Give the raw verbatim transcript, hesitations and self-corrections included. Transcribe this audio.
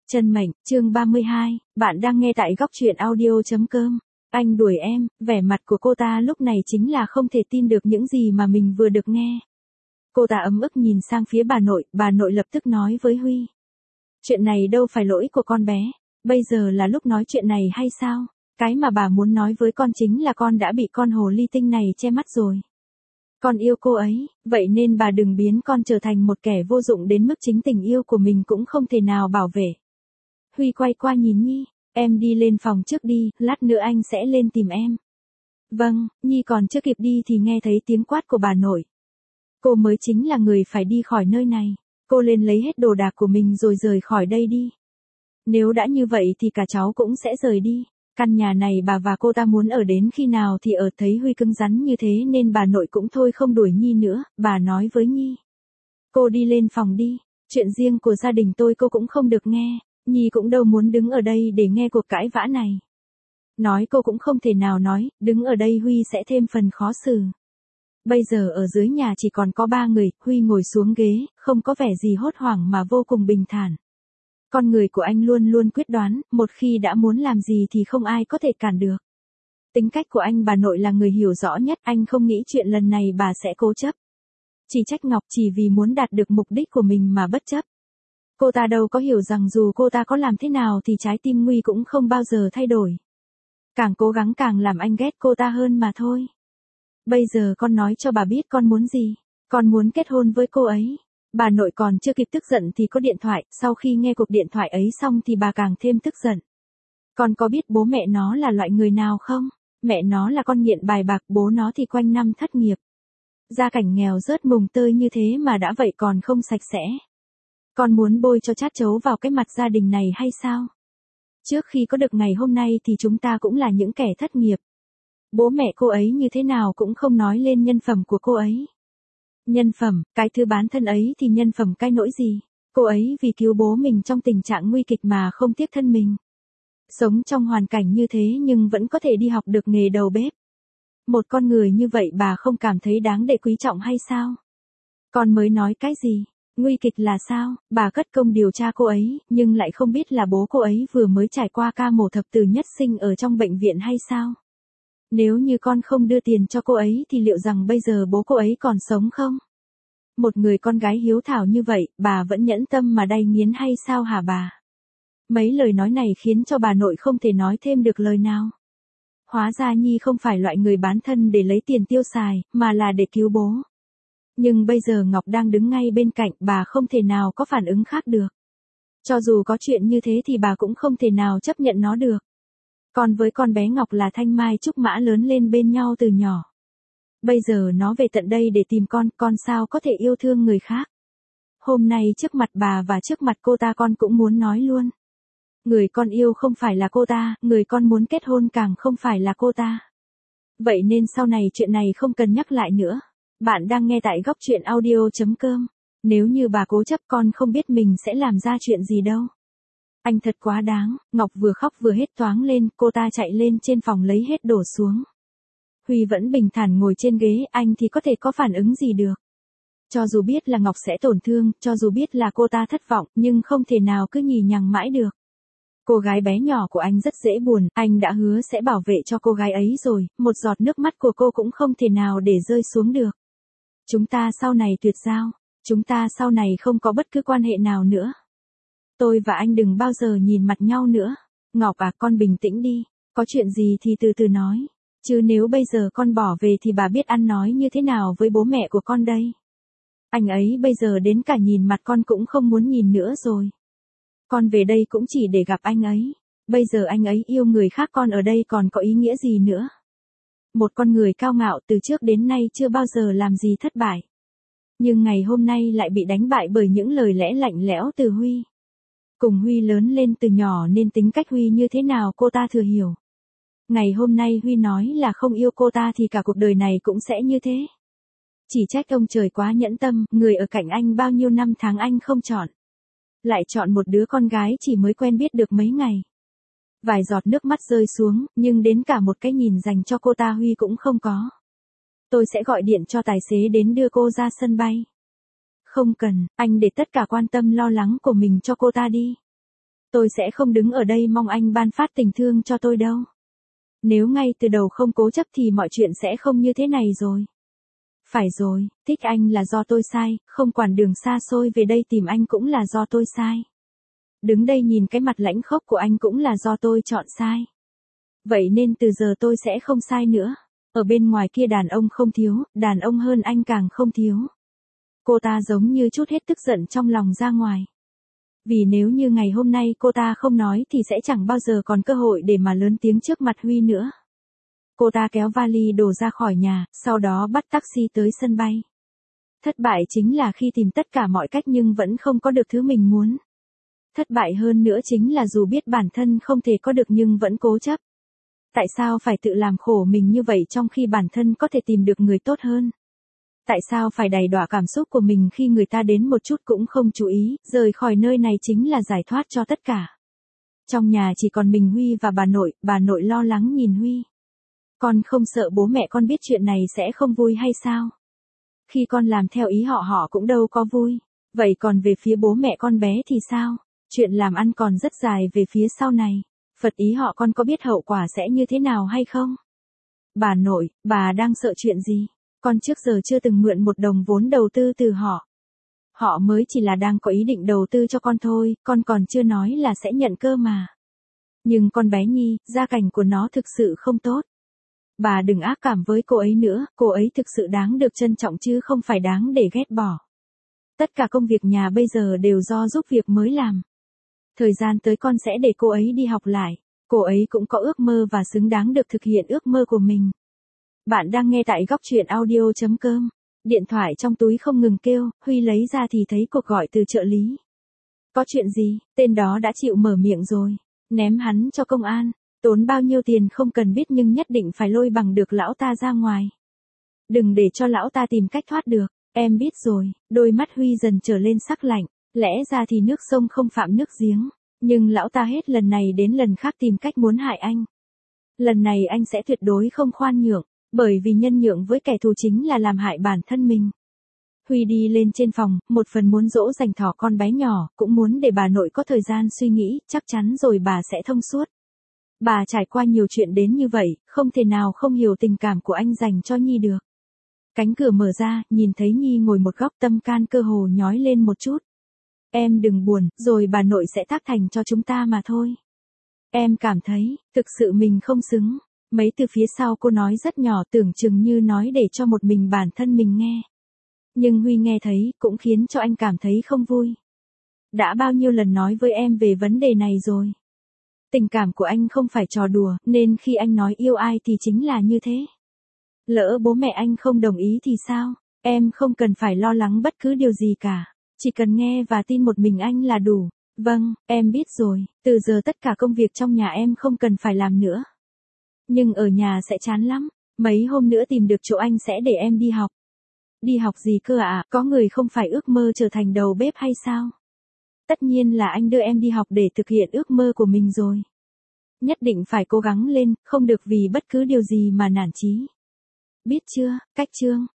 Chân mệnh, chương ba mươi hai, bạn đang nghe tại góc truyện audio.com. Anh đuổi em, vẻ mặt của cô ta lúc này chính là không thể tin được những gì mà mình vừa được nghe. Cô ta ấm ức nhìn sang phía bà nội, bà nội lập tức nói với Huy. Chuyện này đâu phải lỗi của con bé, bây giờ là lúc nói chuyện này hay sao? Cái mà bà muốn nói với con chính là con đã bị con hồ ly tinh này che mắt rồi. Con yêu cô ấy, vậy nên bà đừng biến con trở thành một kẻ vô dụng đến mức chính tình yêu của mình cũng không thể nào bảo vệ. Huy quay qua nhìn Nhi, em đi lên phòng trước đi, lát nữa anh sẽ lên tìm em. Vâng, Nhi còn chưa kịp đi thì nghe thấy tiếng quát của bà nội. Cô mới chính là người phải đi khỏi nơi này, cô lên lấy hết đồ đạc của mình rồi rời khỏi đây đi. Nếu đã như vậy thì cả cháu cũng sẽ rời đi, căn nhà này bà và cô ta muốn ở đến khi nào thì ở. Thấy Huy cứng rắn như thế nên bà nội cũng thôi không đuổi Nhi nữa, bà nói với Nhi. Cô đi lên phòng đi, chuyện riêng của gia đình tôi cô cũng không được nghe. Nhi cũng đâu muốn đứng ở đây để nghe cuộc cãi vã này. Nói cô cũng không thể nào nói, đứng ở đây Huy sẽ thêm phần khó xử. Bây giờ ở dưới nhà chỉ còn có ba người, Huy ngồi xuống ghế, không có vẻ gì hốt hoảng mà vô cùng bình thản. Con người của anh luôn luôn quyết đoán, một khi đã muốn làm gì thì không ai có thể cản được. Tính cách của anh bà nội là người hiểu rõ nhất, anh không nghĩ chuyện lần này bà sẽ cố chấp. Chỉ trách Ngọc chỉ vì muốn đạt được mục đích của mình mà bất chấp. Cô ta đâu có hiểu rằng dù cô ta có làm thế nào thì trái tim Nguy cũng không bao giờ thay đổi. Càng cố gắng càng làm anh ghét cô ta hơn mà thôi. Bây giờ con nói cho bà biết con muốn gì. Con muốn kết hôn với cô ấy. Bà nội còn chưa kịp tức giận thì có điện thoại, sau khi nghe cuộc điện thoại ấy xong thì bà càng thêm tức giận. Con có biết bố mẹ nó là loại người nào không? Mẹ nó là con nghiện bài bạc, bố nó thì quanh năm thất nghiệp. Gia cảnh nghèo rớt mùng tơi như thế mà đã vậy còn không sạch sẽ. Con muốn bôi cho chát chấu vào cái mặt gia đình này hay sao? Trước khi có được ngày hôm nay thì chúng ta cũng là những kẻ thất nghiệp. Bố mẹ cô ấy như thế nào cũng không nói lên nhân phẩm của cô ấy. Nhân phẩm, cái thứ bán thân ấy thì nhân phẩm cái nỗi gì? Cô ấy vì cứu bố mình trong tình trạng nguy kịch mà không tiếc thân mình. Sống trong hoàn cảnh như thế nhưng vẫn có thể đi học được nghề đầu bếp. Một con người như vậy bà không cảm thấy đáng để quý trọng hay sao? Con mới nói cái gì? Nguy kịch là sao? Bà cất công điều tra cô ấy, nhưng lại không biết là bố cô ấy vừa mới trải qua ca mổ thập tử nhất sinh ở trong bệnh viện hay sao? Nếu như con không đưa tiền cho cô ấy thì liệu rằng bây giờ bố cô ấy còn sống không? Một người con gái hiếu thảo như vậy, bà vẫn nhẫn tâm mà đay nghiến hay sao hả bà? Mấy lời nói này khiến cho bà nội không thể nói thêm được lời nào. Hóa ra Nhi không phải loại người bán thân để lấy tiền tiêu xài, mà là để cứu bố. Nhưng bây giờ Ngọc đang đứng ngay bên cạnh, bà không thể nào có phản ứng khác được. Cho dù có chuyện như thế thì bà cũng không thể nào chấp nhận nó được. Còn với con bé Ngọc là thanh mai trúc mã lớn lên bên nhau từ nhỏ. Bây giờ nó về tận đây để tìm con, con sao có thể yêu thương người khác. Hôm nay trước mặt bà và trước mặt cô ta con cũng muốn nói luôn. Người con yêu không phải là cô ta, người con muốn kết hôn càng không phải là cô ta. Vậy nên sau này chuyện này không cần nhắc lại nữa. Bạn đang nghe tại góc truyện audio.com. Nếu như bà cố chấp con không biết mình sẽ làm ra chuyện gì đâu. Anh thật quá đáng, Ngọc vừa khóc vừa hết toáng lên, cô ta chạy lên trên phòng lấy hết đổ xuống. Huy vẫn bình thản ngồi trên ghế, anh thì có thể có phản ứng gì được. Cho dù biết là Ngọc sẽ tổn thương, cho dù biết là cô ta thất vọng, nhưng không thể nào cứ nhì nhằng mãi được. Cô gái bé nhỏ của anh rất dễ buồn, anh đã hứa sẽ bảo vệ cho cô gái ấy rồi, một giọt nước mắt của cô cũng không thể nào để rơi xuống được. Chúng ta sau này tuyệt giao, chúng ta sau này không có bất cứ quan hệ nào nữa. Tôi và anh đừng bao giờ nhìn mặt nhau nữa. Ngọc à, con bình tĩnh đi, có chuyện gì thì từ từ nói. Chứ nếu bây giờ con bỏ về thì bà biết ăn nói như thế nào với bố mẹ của con đây. Anh ấy bây giờ đến cả nhìn mặt con cũng không muốn nhìn nữa rồi. Con về đây cũng chỉ để gặp anh ấy. Bây giờ anh ấy yêu người khác, con ở đây còn có ý nghĩa gì nữa. Một con người cao ngạo từ trước đến nay chưa bao giờ làm gì thất bại. Nhưng ngày hôm nay lại bị đánh bại bởi những lời lẽ lạnh lẽo từ Huy. Cùng Huy lớn lên từ nhỏ nên tính cách Huy như thế nào cô ta thừa hiểu. Ngày hôm nay Huy nói là không yêu cô ta thì cả cuộc đời này cũng sẽ như thế. Chỉ trách ông trời quá nhẫn tâm, người ở cạnh anh bao nhiêu năm tháng anh không chọn. Lại chọn một đứa con gái chỉ mới quen biết được mấy ngày. Vài giọt nước mắt rơi xuống, nhưng đến cả một cái nhìn dành cho cô ta Huy cũng không có. Tôi sẽ gọi điện cho tài xế đến đưa cô ra sân bay. Không cần, anh để tất cả quan tâm lo lắng của mình cho cô ta đi. Tôi sẽ không đứng ở đây mong anh ban phát tình thương cho tôi đâu. Nếu ngay từ đầu không cố chấp thì mọi chuyện sẽ không như thế này rồi. Phải rồi, thích anh là do tôi sai, không quản đường xa xôi về đây tìm anh cũng là do tôi sai. Đứng đây nhìn cái mặt lãnh khốc của anh cũng là do tôi chọn sai. Vậy nên từ giờ tôi sẽ không sai nữa. Ở bên ngoài kia đàn ông không thiếu, đàn ông hơn anh càng không thiếu. Cô ta giống như trút hết tức giận trong lòng ra ngoài. Vì nếu như ngày hôm nay cô ta không nói thì sẽ chẳng bao giờ còn cơ hội để mà lớn tiếng trước mặt Huy nữa. Cô ta kéo vali đồ ra khỏi nhà, sau đó bắt taxi tới sân bay. Thất bại chính là khi tìm tất cả mọi cách nhưng vẫn không có được thứ mình muốn. Thất bại hơn nữa chính là dù biết bản thân không thể có được nhưng vẫn cố chấp. Tại sao phải tự làm khổ mình như vậy trong khi bản thân có thể tìm được người tốt hơn? Tại sao phải đày đọa cảm xúc của mình khi người ta đến một chút cũng không chú ý, rời khỏi nơi này chính là giải thoát cho tất cả. Trong nhà chỉ còn mình Huy và bà nội, bà nội lo lắng nhìn Huy. Con không sợ bố mẹ con biết chuyện này sẽ không vui hay sao? Khi con làm theo ý họ họ cũng đâu có vui. Vậy còn về phía bố mẹ con bé thì sao? Chuyện làm ăn còn rất dài về phía sau này. Phật ý họ con có biết hậu quả sẽ như thế nào hay không? Bà nội, bà đang sợ chuyện gì? Con trước giờ chưa từng mượn một đồng vốn đầu tư từ họ. Họ mới chỉ là đang có ý định đầu tư cho con thôi, con còn chưa nói là sẽ nhận cơ mà. Nhưng con bé Nhi, gia cảnh của nó thực sự không tốt. Bà đừng ác cảm với cô ấy nữa, cô ấy thực sự đáng được trân trọng chứ không phải đáng để ghét bỏ. Tất cả công việc nhà bây giờ đều do giúp việc mới làm. Thời gian tới con sẽ để cô ấy đi học lại. Cô ấy cũng có ước mơ và xứng đáng được thực hiện ước mơ của mình. Bạn đang nghe tại góc truyện audio chấm com. Điện thoại trong túi không ngừng kêu, Huy lấy ra thì thấy cuộc gọi từ trợ lý. Có chuyện gì, tên đó đã chịu mở miệng rồi. Ném hắn cho công an. Tốn bao nhiêu tiền không cần biết nhưng nhất định phải lôi bằng được lão ta ra ngoài. Đừng để cho lão ta tìm cách thoát được. Em biết rồi, đôi mắt Huy dần trở lên sắc lạnh. Lẽ ra thì nước sông không phạm nước giếng. Nhưng lão ta hết lần này đến lần khác tìm cách muốn hại anh. Lần này anh sẽ tuyệt đối không khoan nhượng. Bởi vì nhân nhượng với kẻ thù chính là làm hại bản thân mình. Huy đi lên trên phòng, một phần muốn dỗ dành thỏ con bé nhỏ, cũng muốn để bà nội có thời gian suy nghĩ, chắc chắn rồi bà sẽ thông suốt. Bà trải qua nhiều chuyện đến như vậy, không thể nào không hiểu tình cảm của anh dành cho Nhi được. Cánh cửa mở ra, nhìn thấy Nhi ngồi một góc tâm can cơ hồ nhói lên một chút. Em đừng buồn, rồi bà nội sẽ tác thành cho chúng ta mà thôi. Em cảm thấy, thực sự mình không xứng. Mấy từ phía sau cô nói rất nhỏ tưởng chừng như nói để cho một mình bản thân mình nghe. Nhưng Huy nghe thấy, cũng khiến cho anh cảm thấy không vui. Đã bao nhiêu lần nói với em về vấn đề này rồi. Tình cảm của anh không phải trò đùa, nên khi anh nói yêu ai thì chính là như thế. Lỡ bố mẹ anh không đồng ý thì sao? Em không cần phải lo lắng bất cứ điều gì cả. Chỉ cần nghe và tin một mình anh là đủ. Vâng, em biết rồi, từ giờ tất cả công việc trong nhà em không cần phải làm nữa. Nhưng ở nhà sẽ chán lắm, mấy hôm nữa tìm được chỗ anh sẽ để em đi học. Đi học gì cơ ạ, à? Có người không phải ước mơ trở thành đầu bếp hay sao? Tất nhiên là anh đưa em đi học để thực hiện ước mơ của mình rồi. Nhất định phải cố gắng lên, không được vì bất cứ điều gì mà nản chí. Biết chưa, cách chương.